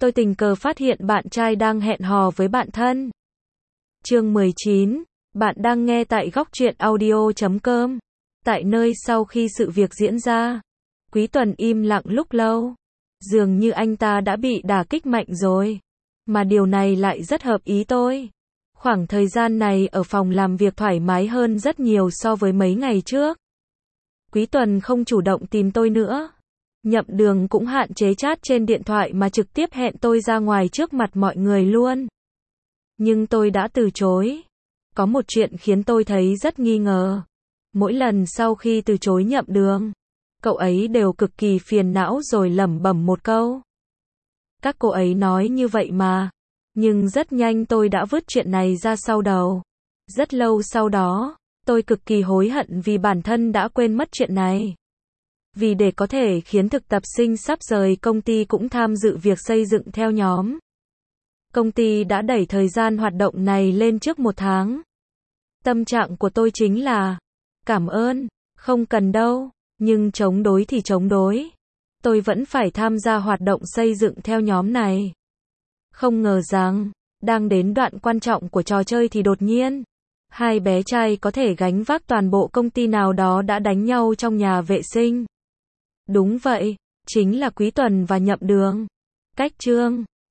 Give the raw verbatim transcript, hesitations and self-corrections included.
tôi tình cờ phát hiện bạn trai đang hẹn hò với bạn thân. Chương mười chín, bạn đang nghe tại góc truyện audio chấm com. Tại nơi sau khi sự việc diễn ra, Quý Tuần im lặng lúc lâu. Dường như anh ta đã bị đả kích mạnh rồi. Mà điều này lại rất hợp ý tôi. Khoảng thời gian này ở phòng làm việc thoải mái hơn rất nhiều so với mấy ngày trước. Quý Tuần không chủ động tìm tôi nữa. Nhậm Đường cũng hạn chế chat trên điện thoại mà trực tiếp hẹn tôi ra ngoài trước mặt mọi người luôn. Nhưng tôi đã từ chối. Có một chuyện khiến tôi thấy rất nghi ngờ. Mỗi lần sau khi từ chối Nhậm Đường, cậu ấy đều cực kỳ phiền não rồi lẩm bẩm một câu. Các cô ấy nói như vậy mà. Nhưng rất nhanh tôi đã vứt chuyện này ra sau đầu. Rất lâu sau đó, tôi cực kỳ hối hận vì bản thân đã quên mất chuyện này. Vì để có thể khiến thực tập sinh sắp rời công ty cũng tham dự việc xây dựng theo nhóm, công ty đã đẩy thời gian hoạt động này lên trước một tháng. Tâm trạng của tôi chính là, cảm ơn, không cần đâu, nhưng chống đối thì chống đối. Tôi vẫn phải tham gia hoạt động xây dựng theo nhóm này. Không ngờ rằng, đang đến đoạn quan trọng của trò chơi thì đột nhiên, hai bé trai có thể gánh vác toàn bộ công ty nào đó đã đánh nhau trong nhà vệ sinh. Đúng vậy, chính là Quý Tuần và Nhậm Đường. Cách chương